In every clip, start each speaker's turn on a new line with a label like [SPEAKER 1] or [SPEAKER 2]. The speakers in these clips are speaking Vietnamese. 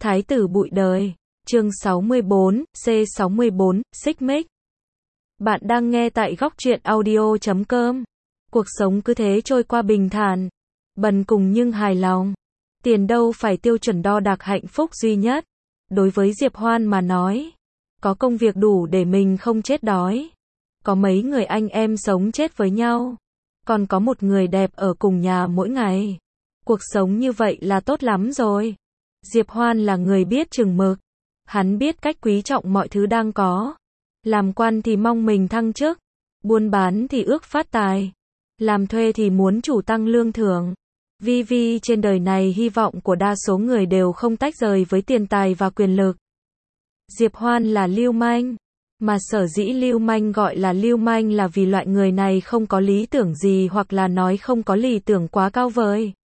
[SPEAKER 1] Thái tử bụi đời. Chương 64, C64, Xích Mích. Bạn đang nghe tại Góc Truyện Audio.com. Cuộc sống cứ thế trôi qua bình thản, bần cùng nhưng hài lòng. Tiền đâu phải tiêu chuẩn đo đạc hạnh phúc duy nhất. Đối với Diệp Hoan mà nói, có công việc đủ để mình không chết đói. Có mấy người anh em sống chết với nhau. Còn có một người đẹp ở cùng nhà mỗi ngày. Cuộc sống như vậy là tốt lắm rồi. Diệp Hoan là người biết chừng mực. Hắn biết cách quý trọng mọi thứ đang có. Làm quan thì mong mình thăng chức. Buôn bán thì ước phát tài. Làm thuê thì muốn chủ tăng lương thưởng. Vì trên đời này hy vọng của đa số người đều không tách rời với tiền tài và quyền lực. Diệp Hoan là lưu manh. Mà sở dĩ lưu manh gọi là lưu manh là vì loại người này không có lý tưởng gì, hoặc là nói không có lý tưởng quá cao vời.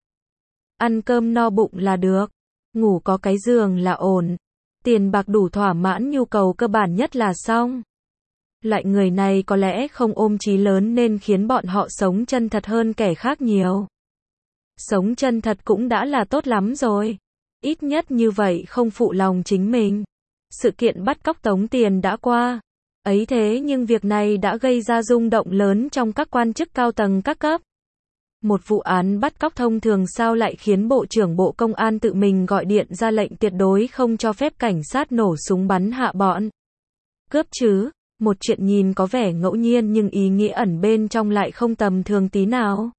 [SPEAKER 1] Ăn cơm no bụng là được. Ngủ có cái giường là ổn. Tiền bạc đủ thỏa mãn nhu cầu cơ bản nhất là xong. Loại người này có lẽ không ôm chí lớn nên khiến bọn họ sống chân thật hơn kẻ khác nhiều. Sống chân thật cũng đã là tốt lắm rồi. Ít nhất như vậy không phụ lòng chính mình. Sự kiện bắt cóc tống tiền đã qua. Ấy thế nhưng việc này đã gây ra rung động lớn trong các quan chức cao tầng các cấp. Một vụ án bắt cóc thông thường sao lại khiến Bộ trưởng Bộ Công an tự mình gọi điện ra lệnh tuyệt đối không cho phép cảnh sát nổ súng bắn hạ bọn cướp chứ? Một chuyện nhìn có vẻ ngẫu nhiên nhưng ý nghĩa ẩn bên trong lại không tầm thường tí nào.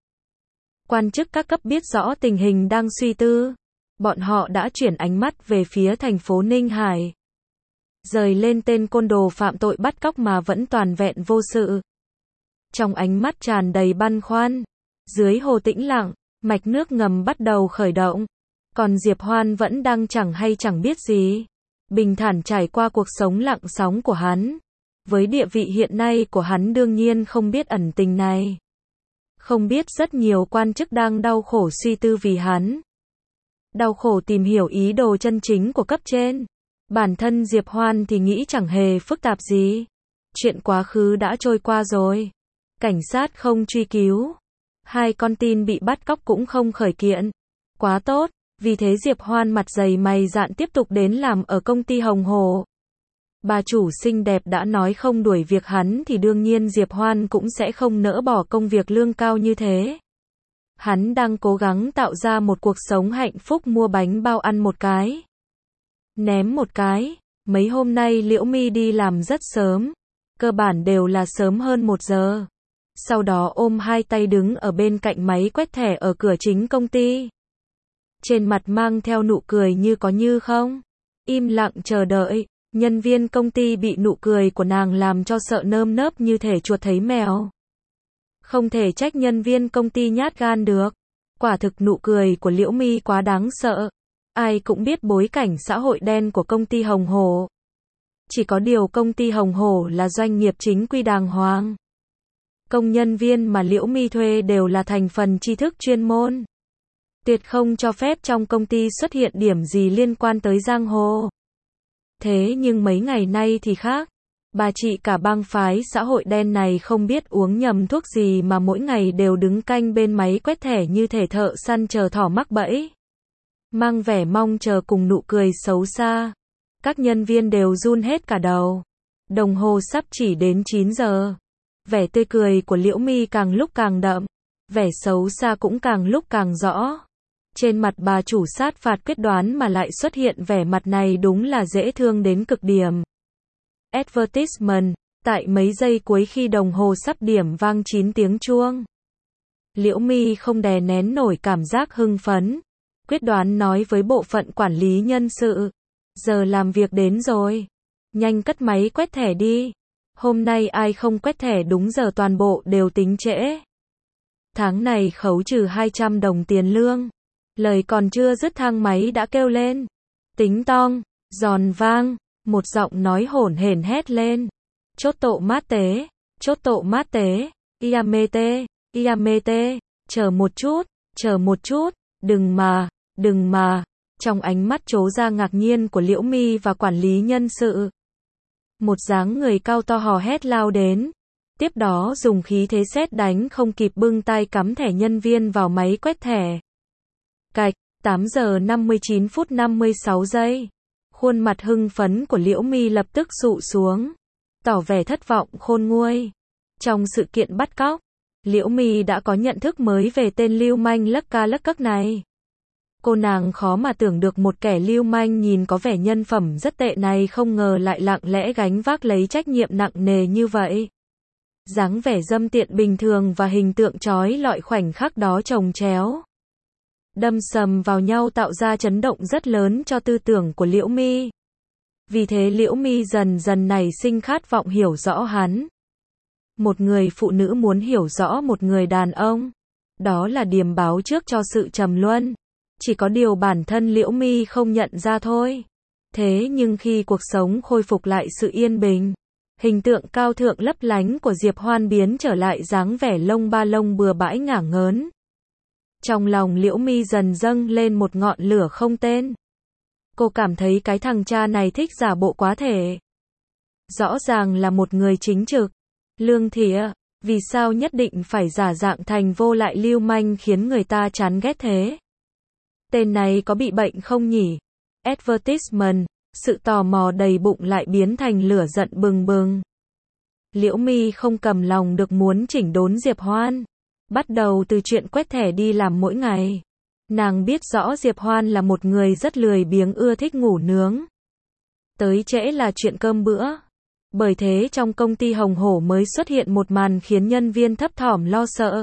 [SPEAKER 1] Quan chức các cấp biết rõ tình hình đang suy tư. Bọn họ đã chuyển ánh mắt về phía thành phố Ninh Hải. Rời lên tên côn đồ phạm tội bắt cóc mà vẫn toàn vẹn vô sự. Trong ánh mắt tràn đầy băn khoăn. Dưới hồ tĩnh lặng, mạch nước ngầm bắt đầu khởi động. Còn Diệp Hoan vẫn đang chẳng hay chẳng biết gì. Bình thản trải qua cuộc sống lặng sóng của hắn. Với địa vị hiện nay của hắn đương nhiên không biết ẩn tình này. Không biết rất nhiều quan chức đang đau khổ suy tư vì hắn. Đau khổ tìm hiểu ý đồ chân chính của cấp trên. Bản thân Diệp Hoan thì nghĩ chẳng hề phức tạp gì. Chuyện quá khứ đã trôi qua rồi. Cảnh sát không truy cứu. Hai con tin bị bắt cóc cũng không khởi kiện. Quá tốt, vì thế Diệp Hoan mặt dày mày dạn tiếp tục đến làm ở công ty Hồng Hồ. Bà chủ xinh đẹp đã nói không đuổi việc hắn thì đương nhiên Diệp Hoan cũng sẽ không nỡ bỏ công việc lương cao như thế. Hắn đang cố gắng tạo ra một cuộc sống hạnh phúc, mua bánh bao ăn một cái, ném một cái. Mấy hôm nay Liễu My đi làm rất sớm. Cơ bản đều là sớm hơn 1 giờ. Sau đó ôm hai tay đứng ở bên cạnh máy quét thẻ ở cửa chính công ty. Trên mặt mang theo nụ cười như có như không. Im lặng chờ đợi. Nhân viên công ty bị nụ cười của nàng làm cho sợ nơm nớp như thể chuột thấy mèo. Không thể trách nhân viên công ty nhát gan được. Quả thực nụ cười của Liễu My quá đáng sợ. Ai cũng biết bối cảnh xã hội đen của công ty Hồng Hồ. Chỉ có điều công ty Hồng Hồ là doanh nghiệp chính quy đàng hoàng. Công nhân viên mà Liễu My thuê đều là thành phần tri thức chuyên môn. Tuyệt không cho phép trong công ty xuất hiện điểm gì liên quan tới giang hồ. Thế nhưng mấy ngày nay thì khác. Bà chị cả bang phái xã hội đen này không biết uống nhầm thuốc gì mà mỗi ngày đều đứng canh bên máy quét thẻ như thể thợ săn chờ thỏ mắc bẫy. Mang vẻ mong chờ cùng nụ cười xấu xa. Các nhân viên đều run hết cả đầu. Đồng hồ sắp chỉ đến 9 giờ. Vẻ tươi cười của Liễu My càng lúc càng đậm. Vẻ xấu xa cũng càng lúc càng rõ. Trên mặt bà chủ sát phạt quyết đoán mà lại xuất hiện vẻ mặt này đúng là dễ thương đến cực điểm. Advertisement. Tại mấy giây cuối khi đồng hồ sắp điểm vang 9 tiếng chuông. Liễu My không đè nén nổi cảm giác hưng phấn. Quyết đoán nói với bộ phận quản lý nhân sự. Giờ làm việc đến rồi. Nhanh cất máy quét thẻ đi. Hôm nay ai không quét thẻ đúng giờ toàn bộ đều tính trễ. Tháng này khấu trừ 200 đồng tiền lương. Lời còn chưa dứt thang máy đã kêu lên. Tính tong, giòn vang, một giọng nói hổn hển hét lên. Chốt tổ mát tế, chốt tổ mát tế, Iamete, chờ một chút, đừng mà. Trong ánh mắt trố ra ngạc nhiên của Liễu My và quản lý nhân sự. Một dáng người cao to hò hét lao đến. Tiếp đó dùng khí thế sét đánh không kịp bưng tay cắm thẻ nhân viên vào máy quét thẻ. Cạch, 8 giờ 59 phút 56 giây. Khuôn mặt hưng phấn của Liễu Mi lập tức sụ xuống, tỏ vẻ thất vọng khôn nguôi. Trong sự kiện bắt cóc, Liễu Mi đã có nhận thức mới về tên lưu manh lấc ca lấc cấc này. Cô nàng khó mà tưởng được một kẻ lưu manh nhìn có vẻ nhân phẩm rất tệ này không ngờ lại lặng lẽ gánh vác lấy trách nhiệm nặng nề như vậy. Dáng vẻ dâm tiện bình thường và hình tượng chói lọi khoảnh khắc đó chồng chéo, đâm sầm vào nhau tạo ra chấn động rất lớn cho tư tưởng của Liễu Mi. Vì thế Liễu Mi dần dần nảy sinh khát vọng hiểu rõ hắn. Một người phụ nữ muốn hiểu rõ một người đàn ông, đó là điềm báo trước cho sự trầm luân. Chỉ có điều bản thân Liễu Mi không nhận ra thôi. Thế nhưng khi cuộc sống khôi phục lại sự yên bình, hình tượng cao thượng lấp lánh của Diệp Hoan biến trở lại dáng vẻ lông ba lông bừa bãi ngả ngớn. Trong lòng Liễu Mi dần dâng lên một ngọn lửa không tên. Cô cảm thấy cái thằng cha này thích giả bộ quá thể. Rõ ràng là một người chính trực, lương thiện, vì sao nhất định phải giả dạng thành vô lại lưu manh khiến người ta chán ghét thế? Tên này có bị bệnh không nhỉ? Advertisement, sự tò mò đầy bụng lại biến thành lửa giận bừng bừng. Liễu Mi không cầm lòng được muốn chỉnh đốn Diệp Hoan. Bắt đầu từ chuyện quét thẻ đi làm mỗi ngày. Nàng biết rõ Diệp Hoan là một người rất lười biếng ưa thích ngủ nướng. Tới trễ là chuyện cơm bữa. Bởi thế trong công ty Hồng Hổ mới xuất hiện một màn khiến nhân viên thấp thỏm lo sợ.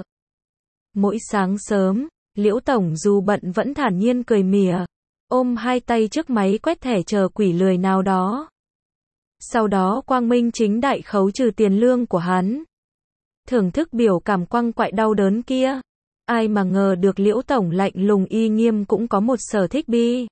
[SPEAKER 1] Mỗi sáng sớm, Liễu Tổng dù bận vẫn thản nhiên cười mỉa, ôm hai tay trước máy quét thẻ chờ quỷ lười nào đó. Sau đó quang minh chính đại khấu trừ tiền lương của hắn. Thưởng thức biểu cảm quăng quại đau đớn kia. Ai mà ngờ được Liễu Tổng lạnh lùng y nghiêm cũng có một sở thích bi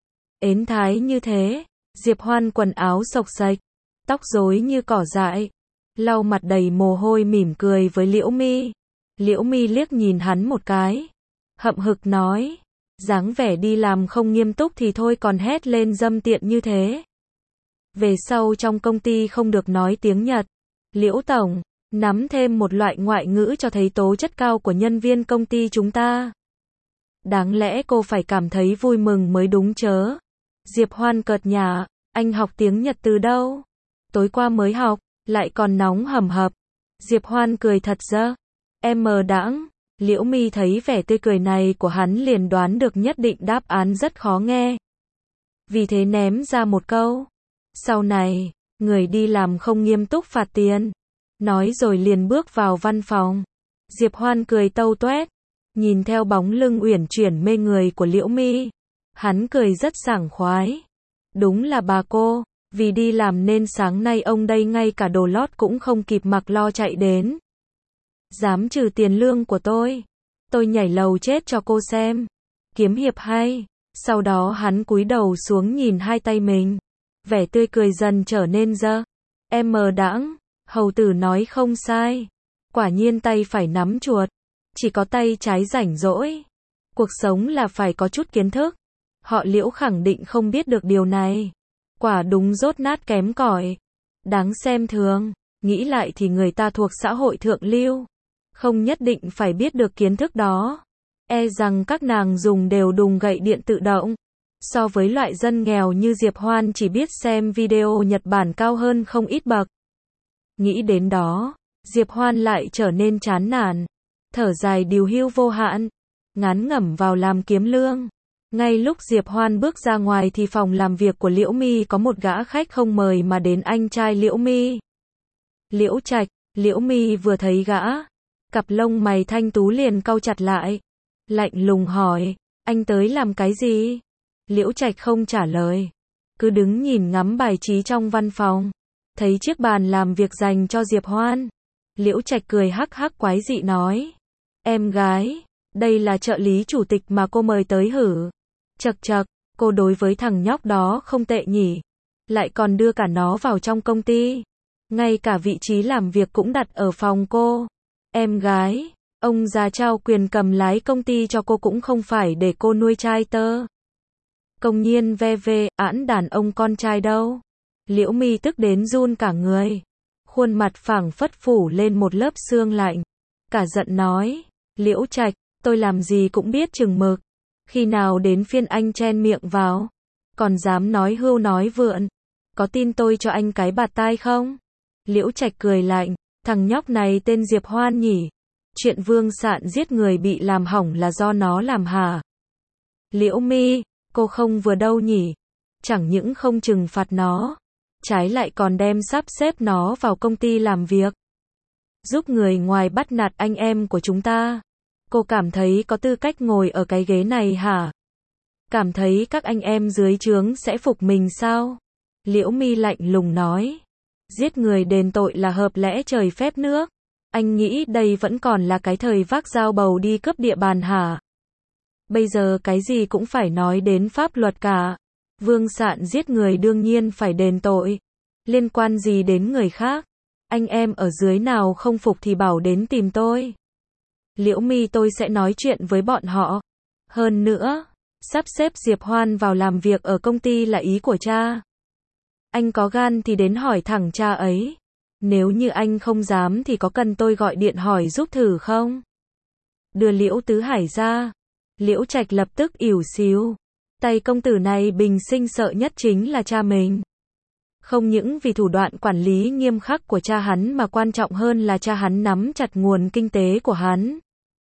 [SPEAKER 1] ến thái như thế. Diệp Hoan quần áo xộc xệch, tóc rối như cỏ dại, lau mặt đầy mồ hôi mỉm cười với Liễu Mi. Liễu Mi liếc nhìn hắn một cái, hậm hực nói, dáng vẻ đi làm không nghiêm túc thì thôi còn hét lên dâm tiện như thế. Về sau trong công ty không được nói tiếng Nhật. Liễu Tổng, nắm thêm một loại ngoại ngữ cho thấy tố chất cao của nhân viên công ty chúng ta. Đáng lẽ cô phải cảm thấy vui mừng mới đúng chớ. Diệp Hoan cợt nhả, anh học tiếng Nhật từ đâu? Tối qua mới học, lại còn nóng hầm hập. Diệp Hoan cười thật dơ. Em mờ đãng. Liễu Mi thấy vẻ tươi cười này của hắn liền đoán được nhất định đáp án rất khó nghe. Vì thế ném ra một câu. Sau này, người đi làm không nghiêm túc phạt tiền. Nói rồi liền bước vào văn phòng. Diệp Hoan cười tâu tuét, nhìn theo bóng lưng uyển chuyển mê người của Liễu Mi. Hắn cười rất sảng khoái. Đúng là bà cô, vì đi làm nên sáng nay ông đây ngay cả đồ lót cũng không kịp mặc lo chạy đến. Dám trừ tiền lương của tôi nhảy lầu chết cho cô xem. Kiếm hiệp hay. Sau đó hắn cúi đầu xuống nhìn hai tay mình. Vẻ tươi cười dần trở nên dơ. Em mờ đãng. Hầu tử nói không sai. Quả nhiên tay phải nắm chuột. Chỉ có tay trái rảnh rỗi. Cuộc sống là phải có chút kiến thức. Họ Liễu khẳng định không biết được điều này. Quả đúng dốt nát kém cỏi. Đáng xem thường. Nghĩ lại thì người ta thuộc xã hội thượng lưu. Không nhất định phải biết được kiến thức đó. E rằng các nàng dùng đều đùng gậy điện tự động. So với loại dân nghèo như Diệp Hoan chỉ biết xem video Nhật Bản cao hơn không ít bậc. Nghĩ đến đó, Diệp Hoan lại trở nên chán nản. Thở dài điều hưu vô hạn. Ngán ngẩm vào làm kiếm lương. Ngay lúc Diệp Hoan bước ra ngoài thì phòng làm việc của Liễu Mi có một gã khách không mời mà đến anh trai Liễu Mi. Liễu Trạch. Liễu Mi vừa thấy gã, cặp lông mày thanh tú liền cau chặt lại. Lạnh lùng hỏi, anh tới làm cái gì? Liễu Trạch không trả lời, cứ đứng nhìn ngắm bài trí trong văn phòng. Thấy chiếc bàn làm việc dành cho Diệp Hoan. Liễu Trạch cười hắc hắc quái dị nói, em gái, đây là trợ lý chủ tịch mà cô mời tới hử? Chậc chậc, cô đối với thằng nhóc đó không tệ nhỉ? Lại còn đưa cả nó vào trong công ty. Ngay cả vị trí làm việc cũng đặt ở phòng cô. Em gái, ông già trao quyền cầm lái công ty cho cô cũng không phải để cô nuôi trai tơ. Công nhiên ve ve, ẵn đàn ông con trai đâu. Liễu Mi tức đến run cả người. Khuôn mặt phảng phất phủ lên một lớp sương lạnh. Cả giận nói, Liễu Trạch, tôi làm gì cũng biết chừng mực. Khi nào đến phiên anh chen miệng vào? Còn dám nói hưu nói vượn. Có tin tôi cho anh cái bạt tai không? Liễu Trạch cười lạnh. Thằng nhóc này tên Diệp Hoan nhỉ? Chuyện Vương Sạn giết người bị làm hỏng là do nó làm hả? Liễu Mi, cô không vừa đâu nhỉ? Chẳng những không trừng phạt nó, trái lại còn đem sắp xếp nó vào công ty làm việc. Giúp người ngoài bắt nạt anh em của chúng ta. Cô cảm thấy có tư cách ngồi ở cái ghế này hả? Cảm thấy các anh em dưới trướng sẽ phục mình sao? Liễu Mi lạnh lùng nói. Giết người đền tội là hợp lẽ trời phép nước. Anh nghĩ đây vẫn còn là cái thời vác dao bầu đi cướp địa bàn hả? Bây giờ cái gì cũng phải nói đến pháp luật cả. Vương Sạn giết người đương nhiên phải đền tội. Liên quan gì đến người khác? Anh em ở dưới nào không phục thì bảo đến tìm tôi. Liễu Mi, tôi sẽ nói chuyện với bọn họ. Hơn nữa, sắp xếp Diệp Hoan vào làm việc ở công ty là ý của cha. Anh có gan thì đến hỏi thẳng cha ấy. Nếu như anh không dám thì có cần tôi gọi điện hỏi giúp thử không? Đưa Liễu Tứ Hải ra. Liễu Trạch lập tức ỉu xìu. Tay công tử này bình sinh sợ nhất chính là cha mình. Không những vì thủ đoạn quản lý nghiêm khắc của cha hắn mà quan trọng hơn là cha hắn nắm chặt nguồn kinh tế của hắn.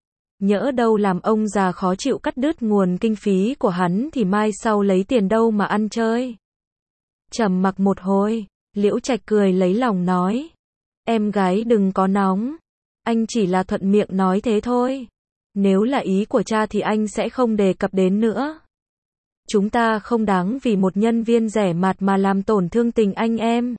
[SPEAKER 1] Nhỡ đâu làm ông già khó chịu cắt đứt nguồn kinh phí của hắn thì mai sau lấy tiền đâu mà ăn chơi. Trầm mặc một hồi, Liễu Trạch cười lấy lòng nói. Em gái đừng có nóng. Anh chỉ là thuận miệng nói thế thôi. Nếu là ý của cha thì anh sẽ không đề cập đến nữa. Chúng ta không đáng vì một nhân viên rẻ mạt mà làm tổn thương tình anh em.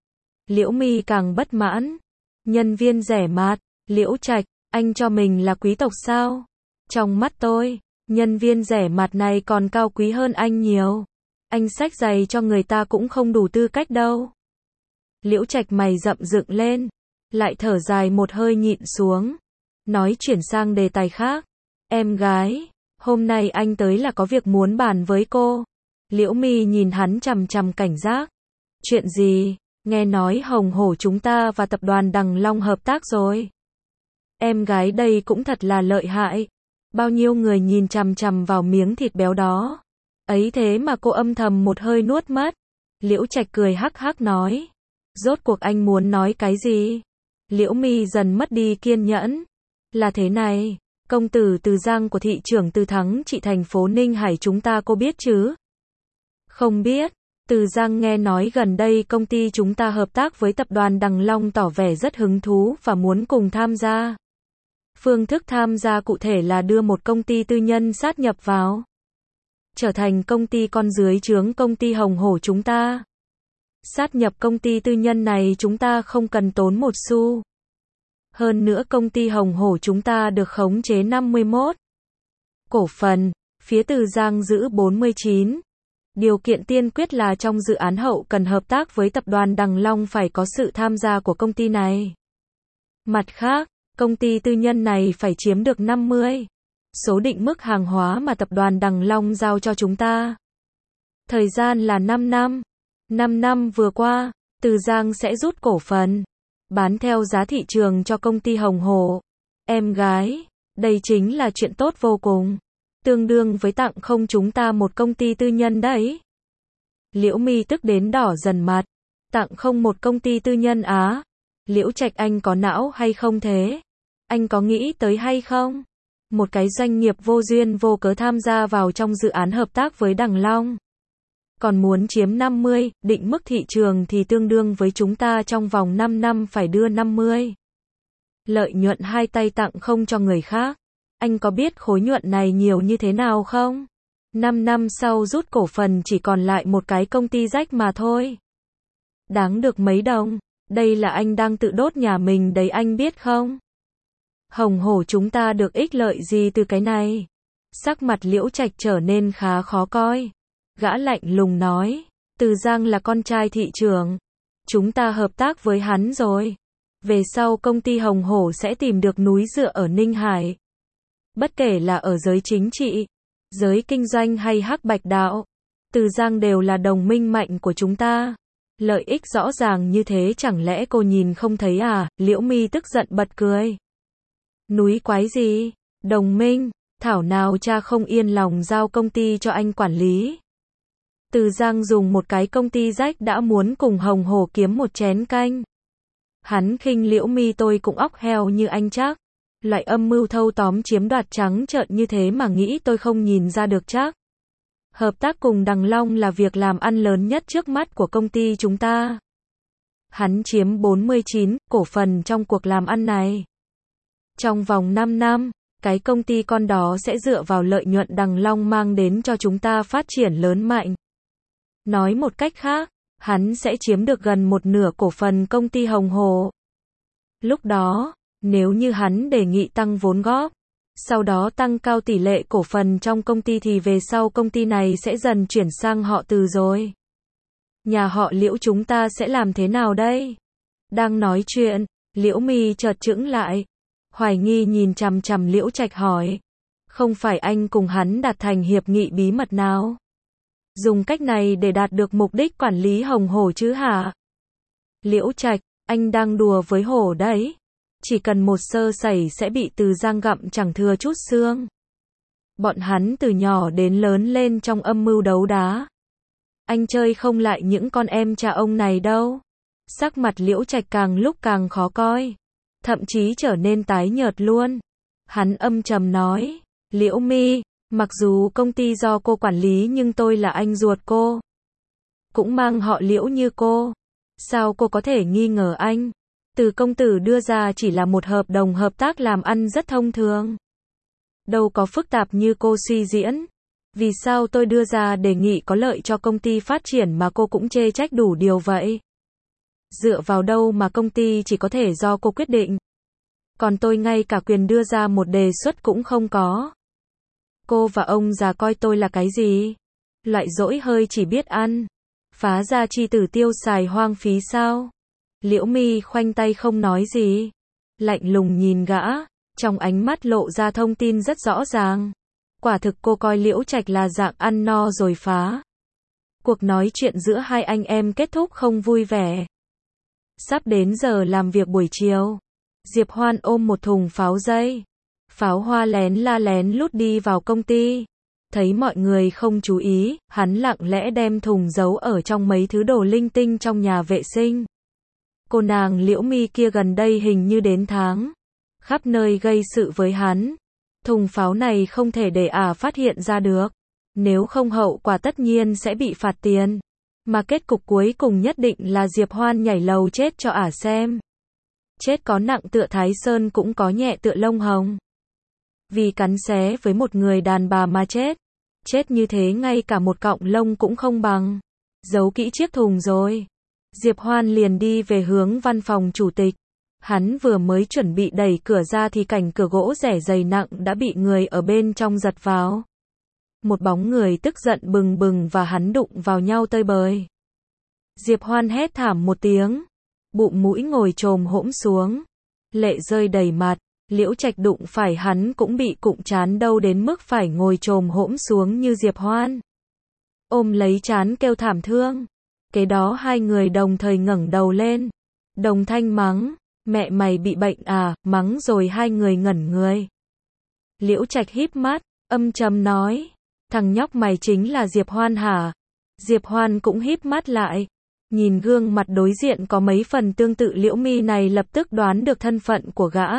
[SPEAKER 1] Liễu Mi càng bất mãn. Nhân viên rẻ mạt, Liễu Trạch, anh cho mình là quý tộc sao? Trong mắt tôi, nhân viên rẻ mạt này còn cao quý hơn anh nhiều. Anh xách giày cho người ta cũng không đủ tư cách đâu. Liễu Trạch mày rậm dựng lên, lại thở dài một hơi nhịn xuống. Nói chuyển sang đề tài khác. Em gái, hôm nay anh tới là có việc muốn bàn với cô. Liễu Mi nhìn hắn chằm chằm cảnh giác. Chuyện gì? Nghe nói Hồng Hổ chúng ta và tập đoàn Đằng Long hợp tác rồi. Em gái đây cũng thật là lợi hại. Bao nhiêu người nhìn chằm chằm vào miếng thịt béo đó. Ấy thế mà cô âm thầm một hơi nuốt mất. Liễu Trạch cười hắc hắc nói. Rốt cuộc anh muốn nói cái gì? Liễu Mi dần mất đi kiên nhẫn. Là thế này, công tử Từ Giang của thị trưởng Từ Thắng trị thành phố Ninh Hải chúng ta cô biết chứ? Không biết. Từ Giang nghe nói gần đây công ty chúng ta hợp tác với tập đoàn Đằng Long tỏ vẻ rất hứng thú và muốn cùng tham gia. Phương thức tham gia cụ thể là đưa một công ty tư nhân sát nhập vào. Trở thành công ty con dưới trướng công ty Hồng Hổ chúng ta. Sát nhập công ty tư nhân này chúng ta không cần tốn một xu. Hơn nữa công ty Hồng Hổ chúng ta được khống chế 51 cổ phần, phía Từ Giang giữ 49. Điều kiện tiên quyết là trong dự án hậu cần hợp tác với tập đoàn Đằng Long phải có sự tham gia của công ty này. Mặt khác, công ty tư nhân này phải chiếm được 50 số định mức hàng hóa mà tập đoàn Đằng Long giao cho chúng ta. Thời gian là 5 năm. 5 năm vừa qua, Từ Giang sẽ rút cổ phần, bán theo giá thị trường cho công ty Hồng Hổ. Em gái, đây chính là chuyện tốt vô cùng. Tương đương với tặng không chúng ta một công ty tư nhân đấy. Liễu Mi tức đến đỏ dần mặt. Tặng không một công ty tư nhân á? Liễu Trạch anh có não hay không thế? Anh có nghĩ tới hay không? Một cái doanh nghiệp vô duyên vô cớ tham gia vào trong dự án hợp tác với Đằng Long. Còn muốn chiếm 50, định mức thị trường thì tương đương với chúng ta trong vòng 5 năm phải đưa 50. Lợi nhuận hai tay tặng không cho người khác. Anh có biết khối nhuận này nhiều như thế nào không? 5 năm sau rút cổ phần chỉ còn lại một cái công ty rách mà thôi. Đáng được mấy đồng. Đây là anh đang tự đốt nhà mình đấy anh biết không? Hồng Hổ chúng ta được ích lợi gì từ cái này? Sắc mặt Liễu Trạch trở nên khá khó coi. Gã lạnh lùng nói. Từ Giang là con trai thị trưởng. Chúng ta hợp tác với hắn rồi. Về sau công ty Hồng Hổ sẽ tìm được núi dựa ở Ninh Hải. Bất kể là ở giới chính trị, giới kinh doanh hay hắc bạch đạo, Từ Giang đều là đồng minh mạnh của chúng ta. Lợi ích rõ ràng như thế chẳng lẽ cô nhìn không thấy à? Liễu Mi tức giận bật cười. Núi quái gì? Đồng minh? Thảo nào cha không yên lòng giao công ty cho anh quản lý. Từ Giang dùng một cái công ty rách đã muốn cùng Hồng Hổ kiếm một chén canh. Hắn khinh Liễu Mi tôi cũng óc heo như anh chắc. Loại âm mưu thâu tóm chiếm đoạt trắng trợn như thế mà nghĩ tôi không nhìn ra được chắc. Hợp tác cùng Đằng Long là việc làm ăn lớn nhất trước mắt của công ty chúng ta. Hắn chiếm 49 cổ phần trong cuộc làm ăn này. Trong vòng 5 năm, cái công ty con đó sẽ dựa vào lợi nhuận Đằng Long mang đến cho chúng ta phát triển lớn mạnh. Nói một cách khác, hắn sẽ chiếm được gần một nửa cổ phần công ty Hồng Hổ. Lúc đó, nếu như hắn đề nghị tăng vốn góp, sau đó tăng cao tỷ lệ cổ phần trong công ty thì về sau công ty này sẽ dần chuyển sang họ Từ rồi. Nhà họ Liễu chúng ta sẽ làm thế nào đây? Đang nói chuyện, Liễu Mi chợt chững lại. Hoài nghi nhìn chằm chằm Liễu Trạch hỏi. Không phải anh cùng hắn đạt thành hiệp nghị bí mật nào? Dùng cách này để đạt được mục đích quản lý Hồng Hổ chứ hả? Liễu Trạch, anh đang đùa với Hổ đấy. Chỉ cần một sơ sẩy sẽ bị Từ Giang gặm chẳng thừa chút xương. Bọn hắn từ nhỏ đến lớn lên trong âm mưu đấu đá. Anh chơi không lại những con em cha ông này đâu. Sắc mặt Liễu Trạch càng lúc càng khó coi. Thậm chí trở nên tái nhợt luôn. Hắn âm trầm nói. Liễu Mi, mặc dù công ty do cô quản lý nhưng tôi là anh ruột cô. Cũng mang họ Liễu như cô. Sao cô có thể nghi ngờ anh? Từ công tử đưa ra chỉ là một hợp đồng hợp tác làm ăn rất thông thường. Đâu có phức tạp như cô suy diễn. Vì sao tôi đưa ra đề nghị có lợi cho công ty phát triển mà cô cũng chê trách đủ điều vậy? Dựa vào đâu mà công ty chỉ có thể do cô quyết định? Còn tôi ngay cả quyền đưa ra một đề xuất cũng không có. Cô và ông già coi tôi là cái gì? Loại dỗi hơi chỉ biết ăn. Phá ra chi tử tiêu xài hoang phí sao? Liễu Mi khoanh tay không nói gì. Lạnh lùng nhìn gã, trong ánh mắt lộ ra thông tin rất rõ ràng. Quả thực cô coi Liễu Trạch là dạng ăn no rồi phá. Cuộc nói chuyện giữa hai anh em kết thúc không vui vẻ. Sắp đến giờ làm việc buổi chiều. Diệp Hoan ôm một thùng pháo dây. Pháo hoa lén la lén lút đi vào công ty. Thấy mọi người không chú ý, hắn lặng lẽ đem thùng giấu ở trong mấy thứ đồ linh tinh trong nhà vệ sinh. Cô nàng Liễu Mi kia gần đây hình như đến tháng. Khắp nơi gây sự với hắn. Thùng pháo này không thể để phát hiện ra được. Nếu không hậu quả tất nhiên sẽ bị phạt tiền. Mà kết cục cuối cùng nhất định là Diệp Hoan nhảy lầu chết cho xem. Chết có nặng tựa Thái Sơn cũng có nhẹ tựa lông hồng. Vì cắn xé với một người đàn bà mà chết. Chết như thế ngay cả một cọng lông cũng không bằng. Giấu kỹ chiếc thùng rồi. Diệp Hoan liền đi về hướng văn phòng chủ tịch. Hắn vừa mới chuẩn bị đẩy cửa ra thì cảnh cửa gỗ rẻ dày nặng đã bị người ở bên trong giật vào. Một bóng người tức giận bừng bừng và hắn đụng vào nhau tơi bời. Diệp Hoan hét thảm một tiếng. Bụng mũi ngồi chồm hỗn xuống. Lệ rơi đầy mặt. Liễu Trạch đụng phải hắn cũng bị cụng chán đâu đến mức phải ngồi chồm hỗn xuống như Diệp Hoan. Ôm lấy chán kêu thảm thương. Kế đó hai người đồng thời ngẩng đầu lên. Đồng thanh mắng. Mẹ mày bị bệnh à? Mắng rồi hai người ngẩn người. Liễu Trạch híp mắt, âm trầm nói. Thằng nhóc mày chính là Diệp Hoan hả? Diệp Hoan cũng híp mắt lại. Nhìn gương mặt đối diện có mấy phần tương tự Liễu Mi này lập tức đoán được thân phận của gã.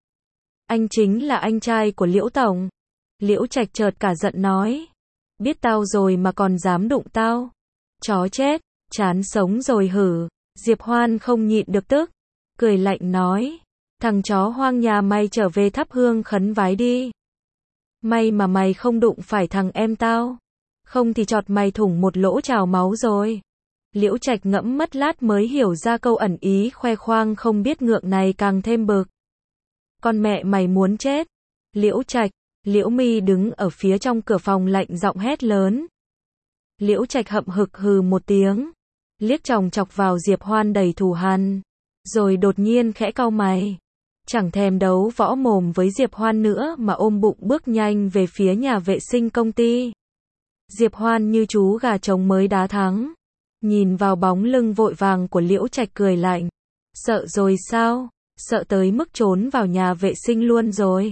[SPEAKER 1] Anh chính là anh trai của Liễu Tổng. Liễu Trạch chợt cả giận nói. Biết tao rồi mà còn dám đụng tao. Chó chết, chán sống rồi hử. Diệp Hoan không nhịn được tức. Cười lạnh nói. Thằng chó hoang nhà mày trở về thắp hương khấn vái đi. May mà mày không đụng phải thằng em tao. Không thì chọt mày thủng một lỗ trào máu rồi. Liễu Trạch ngẫm mất lát mới hiểu ra câu ẩn ý khoe khoang không biết ngượng này càng thêm bực. Con mẹ mày muốn chết. Liễu Trạch, Liễu Mi đứng ở phía trong cửa phòng lạnh giọng hét lớn. Liễu Trạch hậm hực hừ một tiếng. Liếc chòng chọc vào Diệp Hoan đầy thù hằn. Rồi đột nhiên khẽ cau mày. Chẳng thèm đấu võ mồm với Diệp Hoan nữa mà ôm bụng bước nhanh về phía nhà vệ sinh công ty. Diệp Hoan như chú gà trống mới đá thắng. Nhìn vào bóng lưng vội vàng của Liễu Trạch cười lạnh. Sợ rồi sao? Sợ tới mức trốn vào nhà vệ sinh luôn rồi.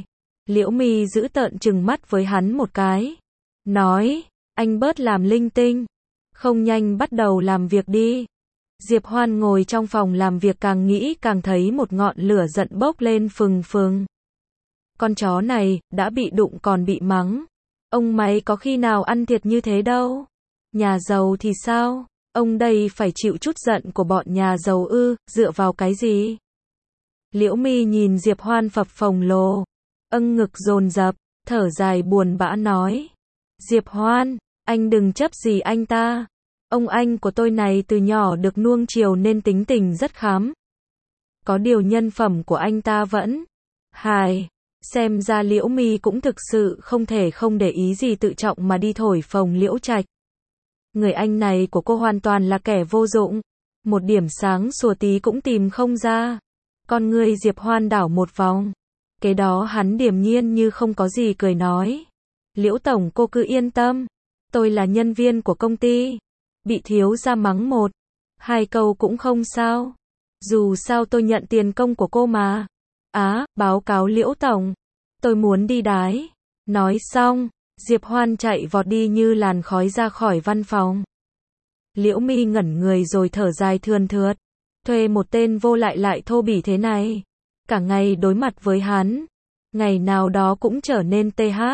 [SPEAKER 1] Liễu Mi giữ tợn trừng mắt với hắn một cái. Nói, anh bớt làm linh tinh. Không nhanh bắt đầu làm việc đi. Diệp Hoan ngồi trong phòng làm việc càng nghĩ càng thấy một ngọn lửa giận bốc lên phừng phừng. Con chó này, đã bị đụng còn bị mắng. Ông mày có khi nào ăn thiệt như thế đâu. Nhà giàu thì sao? Ông đây phải chịu chút giận của bọn nhà giàu ư, dựa vào cái gì? Liễu Mi nhìn Diệp Hoan phập phồng lồ, ngực dồn dập, thở dài buồn bã nói. Diệp Hoan, anh đừng chấp gì anh ta. Ông anh của tôi này từ nhỏ được nuông chiều nên tính tình rất khám. Có điều nhân phẩm của anh ta vẫn hài. Xem ra Liễu Mi cũng thực sự không thể không để ý gì tự trọng mà đi thổi phồng Liễu Trạch. Người anh này của cô hoàn toàn là kẻ vô dụng. Một điểm sáng sủa tí cũng tìm không ra. Con người Diệp Hoan đảo một vòng. Kế đó hắn điềm nhiên như không có gì cười nói. Liễu tổng cô cứ yên tâm. Tôi là nhân viên của công ty. Bị thiếu gia mắng 1-2 câu cũng không sao. Dù sao tôi nhận tiền công của cô mà. Báo cáo Liễu tổng. Tôi muốn đi đái. Nói xong, Diệp Hoan chạy vọt đi như làn khói ra khỏi văn phòng. Liễu Mi ngẩn người rồi thở dài thườn thượt. Thuê một tên vô lại thô bỉ thế này. Cả ngày đối mặt với hắn. Ngày nào đó cũng trở nên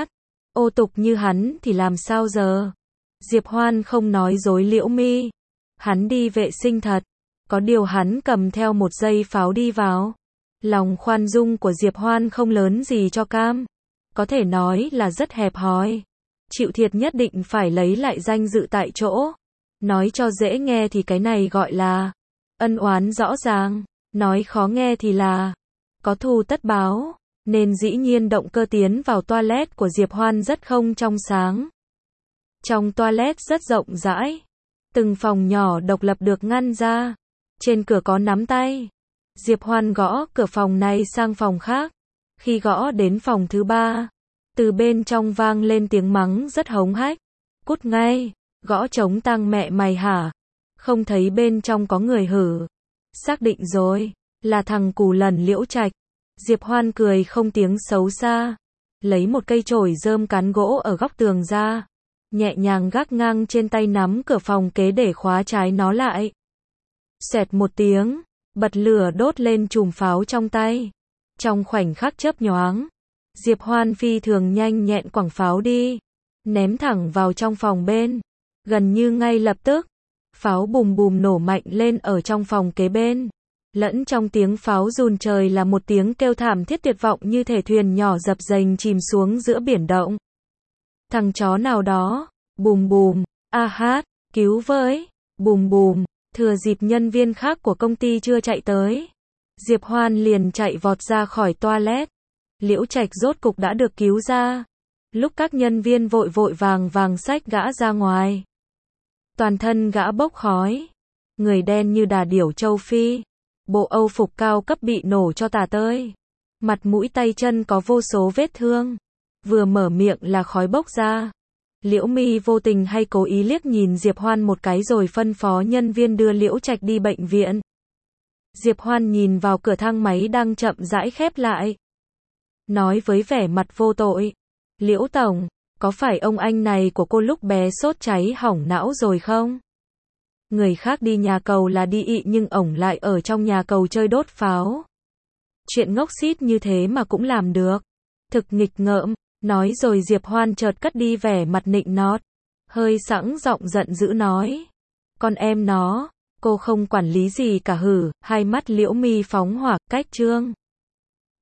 [SPEAKER 1] ô tục như hắn thì làm sao giờ? Diệp Hoan không nói dối Liễu Mi. Hắn đi vệ sinh thật. Có điều hắn cầm theo một dây pháo đi vào. Lòng khoan dung của Diệp Hoan không lớn gì cho cam. Có thể nói là rất hẹp hòi. Chịu thiệt nhất định phải lấy lại danh dự tại chỗ. Nói cho dễ nghe thì cái này gọi là ân oán rõ ràng. Nói khó nghe thì là có thù tất báo. Nên dĩ nhiên động cơ tiến vào toilet của Diệp Hoan rất không trong sáng. Trong toilet rất rộng rãi. Từng phòng nhỏ độc lập được ngăn ra. Trên cửa có nắm tay. Diệp Hoan gõ cửa phòng này sang phòng khác. Khi gõ đến phòng thứ 3, từ bên trong vang lên tiếng mắng rất hống hách. Cút ngay, gõ trống tang mẹ mày hả? Không thấy bên trong có người hử? Xác định rồi, là thằng cù lần Liễu Trạch. Diệp Hoan cười không tiếng xấu xa. Lấy một cây chổi rơm cán gỗ ở góc tường ra. Nhẹ nhàng gác ngang trên tay nắm cửa phòng kế để khóa trái nó lại. Xoẹt một tiếng, bật lửa đốt lên chùm pháo trong tay. Trong khoảnh khắc chớp nhoáng, Diệp Hoan phi thường nhanh nhẹn quẳng pháo đi. Ném thẳng vào trong phòng bên. Gần như ngay lập tức, pháo bùm bùm nổ mạnh lên ở trong phòng kế bên. Lẫn trong tiếng pháo rùn trời là một tiếng kêu thảm thiết tuyệt vọng như thể thuyền nhỏ dập dềnh chìm xuống giữa biển động. Thằng chó nào đó, bùm bùm, cứu với, bùm bùm, thừa dịp nhân viên khác của công ty chưa chạy tới. Diệp Hoan liền chạy vọt ra khỏi toilet. Liễu Trạch rốt cục đã được cứu ra. Lúc các nhân viên vội vội vàng xách gã ra ngoài. Toàn thân gã bốc khói. Người đen như đà điểu châu Phi. Bộ âu phục cao cấp bị nổ cho tả tơi. Mặt mũi tay chân có vô số vết thương. Vừa mở miệng là khói bốc ra. Liễu Mi vô tình hay cố ý liếc nhìn Diệp Hoan một cái rồi phân phó nhân viên đưa Liễu Trạch đi bệnh viện. Diệp Hoan nhìn vào cửa thang máy đang chậm rãi khép lại. Nói với vẻ mặt vô tội. Liễu tổng, có phải ông anh này của cô lúc bé sốt cháy hỏng não rồi không? Người khác đi nhà cầu là đi ị nhưng ổng lại ở trong nhà cầu chơi đốt pháo. Chuyện ngốc xít như thế mà cũng làm được. Thực nghịch ngợm, nói rồi Diệp Hoan chợt cất đi vẻ mặt nịnh nót. Hơi sẵn giọng giận dữ nói. Con em nó, cô không quản lý gì cả hử, hai mắt Liễu Mi phóng hỏa, cách trương.